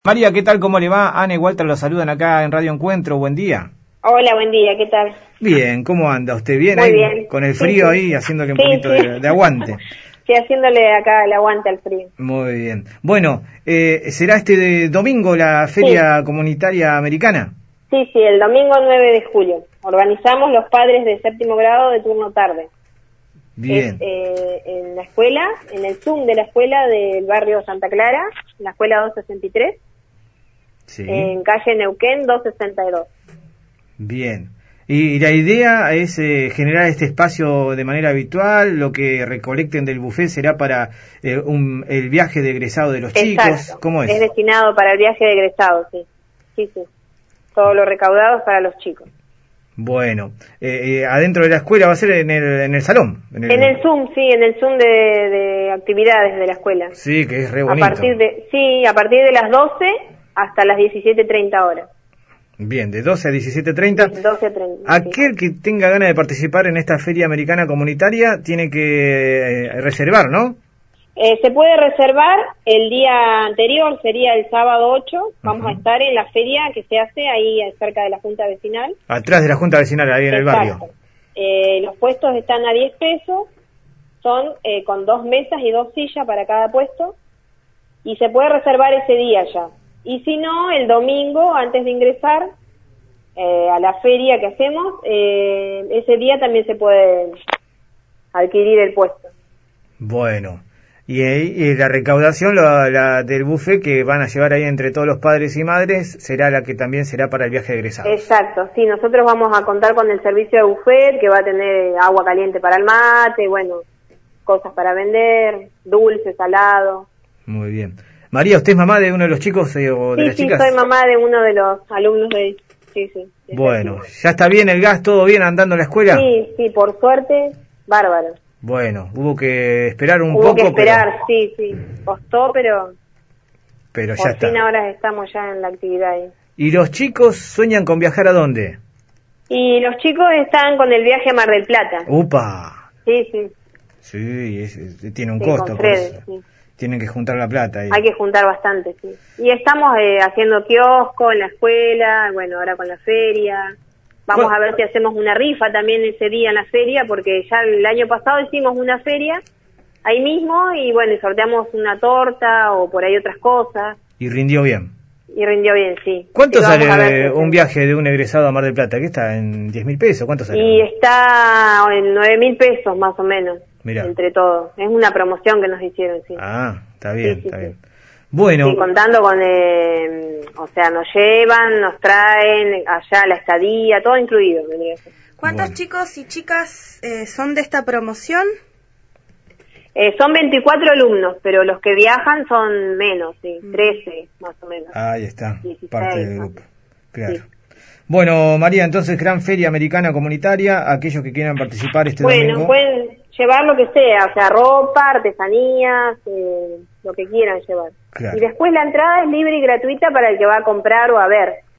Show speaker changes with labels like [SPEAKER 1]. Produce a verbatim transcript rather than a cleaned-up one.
[SPEAKER 1] María, ¿qué tal? ¿Cómo le va? Ana y Walter los saludan acá en Radio Encuentro. Buen día.
[SPEAKER 2] Hola, buen día, ¿qué tal?
[SPEAKER 1] Bien, ¿cómo anda? ¿Usted bien?
[SPEAKER 2] Muy
[SPEAKER 1] ahí,
[SPEAKER 2] bien.
[SPEAKER 1] con el
[SPEAKER 2] Sí,
[SPEAKER 1] frío
[SPEAKER 2] sí.
[SPEAKER 1] ahí, haciéndole un
[SPEAKER 2] Sí,
[SPEAKER 1] poquito
[SPEAKER 2] sí.
[SPEAKER 1] de, de aguante.
[SPEAKER 2] Sí, haciéndole acá el aguante al frío.
[SPEAKER 1] Muy bien. Bueno, eh, ¿será este de domingo la Feria
[SPEAKER 2] Sí.
[SPEAKER 1] Comunitaria Americana?
[SPEAKER 2] Sí, sí, el domingo nueve de julio. Organizamos los padres de séptimo grado de turno tarde.
[SPEAKER 1] Bien.
[SPEAKER 2] Es eh, en la escuela, en el Zoom de la escuela del barrio Santa Clara, en la escuela doscientos sesenta y tres,
[SPEAKER 1] Sí.
[SPEAKER 2] en calle Neuquén doscientos sesenta y dos.
[SPEAKER 1] Bien. Y la idea es eh, generar este espacio de manera habitual. Lo que recolecten del buffet será para eh, un, el viaje de egresado de los
[SPEAKER 2] Exacto.
[SPEAKER 1] chicos. ¿Cómo es?
[SPEAKER 2] Es destinado para el viaje de egresados, sí. Sí, sí. Todo lo recaudado es para los chicos.
[SPEAKER 1] Bueno, eh, eh, adentro de la escuela va a ser en el, en el salón. En el,
[SPEAKER 2] En el Zoom, sí, en el Zoom de, de actividades de la escuela.
[SPEAKER 1] Sí, que es re
[SPEAKER 2] A
[SPEAKER 1] bonito.
[SPEAKER 2] partir de, sí, a partir de las doce hasta las diecisiete treinta horas.
[SPEAKER 1] Bien, de doce a diecisiete treinta.
[SPEAKER 2] doce a treinta.
[SPEAKER 1] Aquel
[SPEAKER 2] Sí.
[SPEAKER 1] que tenga ganas de participar en esta Feria Americana Comunitaria tiene que eh, reservar, ¿no?
[SPEAKER 2] Eh, se puede reservar el día anterior, sería el sábado ocho. Vamos
[SPEAKER 1] Ajá.
[SPEAKER 2] a estar en la feria que se hace ahí cerca de la Junta Vecinal.
[SPEAKER 1] Atrás de la Junta Vecinal, ahí en el barrio.
[SPEAKER 2] Exacto. Eh, los puestos están a diez pesos, son eh, con dos mesas y dos sillas para cada puesto, y se puede reservar ese día ya. Y si no, el domingo, antes de ingresar eh, a la feria que hacemos, eh, ese día también se puede adquirir el puesto.
[SPEAKER 1] Bueno, y, ahí, y la recaudación la, la del buffet que van a llevar ahí entre todos los padres y madres será la que también será para el viaje de egresados.
[SPEAKER 2] Exacto, sí, nosotros vamos a contar con el servicio de buffet, que va a tener agua caliente para el mate, bueno, cosas para vender, dulce, salado.
[SPEAKER 1] Muy bien. María, ¿usted es mamá de uno de los chicos eh, o de
[SPEAKER 2] Sí,
[SPEAKER 1] las
[SPEAKER 2] sí,
[SPEAKER 1] chicas?
[SPEAKER 2] soy mamá de uno de los alumnos de... Sí, sí. de
[SPEAKER 1] Bueno,
[SPEAKER 2] séptimo.
[SPEAKER 1] ¿ya está bien el gas, todo bien andando en la escuela?
[SPEAKER 2] Sí, sí, por suerte, bárbaro.
[SPEAKER 1] Bueno, hubo que esperar un
[SPEAKER 2] Hubo
[SPEAKER 1] poco,
[SPEAKER 2] que esperar,
[SPEAKER 1] pero,
[SPEAKER 2] sí, sí. Costó, pero
[SPEAKER 1] pero ya
[SPEAKER 2] por
[SPEAKER 1] está.
[SPEAKER 2] fin ahora estamos ya en la actividad ahí.
[SPEAKER 1] ¿Y los chicos sueñan con viajar a dónde?
[SPEAKER 2] Y los chicos están con el viaje a Mar del Plata.
[SPEAKER 1] ¡Upa!
[SPEAKER 2] Sí, sí.
[SPEAKER 1] Sí, es- es- tiene un
[SPEAKER 2] Sí,
[SPEAKER 1] costo,
[SPEAKER 2] con
[SPEAKER 1] por
[SPEAKER 2] Fred,
[SPEAKER 1] eso.
[SPEAKER 2] sí.
[SPEAKER 1] Tienen que juntar la plata ahí.
[SPEAKER 2] Hay que juntar bastante, sí. Y estamos eh, haciendo kiosco en la escuela, bueno, ahora con la feria. Vamos
[SPEAKER 1] ¿Cuál-
[SPEAKER 2] a ver si hacemos una rifa también ese día en la feria, porque ya el año pasado hicimos una feria ahí mismo y bueno, y sorteamos una torta o por ahí otras cosas
[SPEAKER 1] Y rindió bien.
[SPEAKER 2] y rindió bien, sí.
[SPEAKER 1] ¿Cuánto
[SPEAKER 2] Así que
[SPEAKER 1] sale
[SPEAKER 2] vamos a ver si
[SPEAKER 1] un
[SPEAKER 2] hacemos.
[SPEAKER 1] viaje de un egresado a Mar del Plata? ¿Qué está? ¿En diez mil pesos? ¿Cuánto sale?
[SPEAKER 2] Y está en nueve mil pesos más o menos,
[SPEAKER 1] Mirá.
[SPEAKER 2] entre todos. Es una promoción que nos hicieron, sí.
[SPEAKER 1] Ah, está bien,
[SPEAKER 2] Sí, sí,
[SPEAKER 1] está
[SPEAKER 2] sí.
[SPEAKER 1] bien. Bueno,
[SPEAKER 2] Sí, contando con, eh, o sea, nos llevan, nos traen allá la estadía, todo incluido. vendría a ser.
[SPEAKER 3] ¿Cuántos
[SPEAKER 1] Bueno.
[SPEAKER 3] chicos y chicas eh, son de esta promoción?
[SPEAKER 2] Eh, son veinticuatro alumnos, pero los que viajan son menos, sí, trece más o menos.
[SPEAKER 1] ahí está,
[SPEAKER 2] dieciséis,
[SPEAKER 1] parte del
[SPEAKER 2] ¿no?
[SPEAKER 1] grupo. Claro.
[SPEAKER 2] Sí.
[SPEAKER 1] Bueno, María, entonces, Gran Feria Americana Comunitaria, aquellos que quieran participar este
[SPEAKER 2] Bueno,
[SPEAKER 1] domingo.
[SPEAKER 2] pueden llevar lo que sea, o sea, ropa, artesanías, eh, lo que quieran llevar.
[SPEAKER 1] Claro.
[SPEAKER 2] Y después la entrada es libre y gratuita para el que va a comprar o a ver.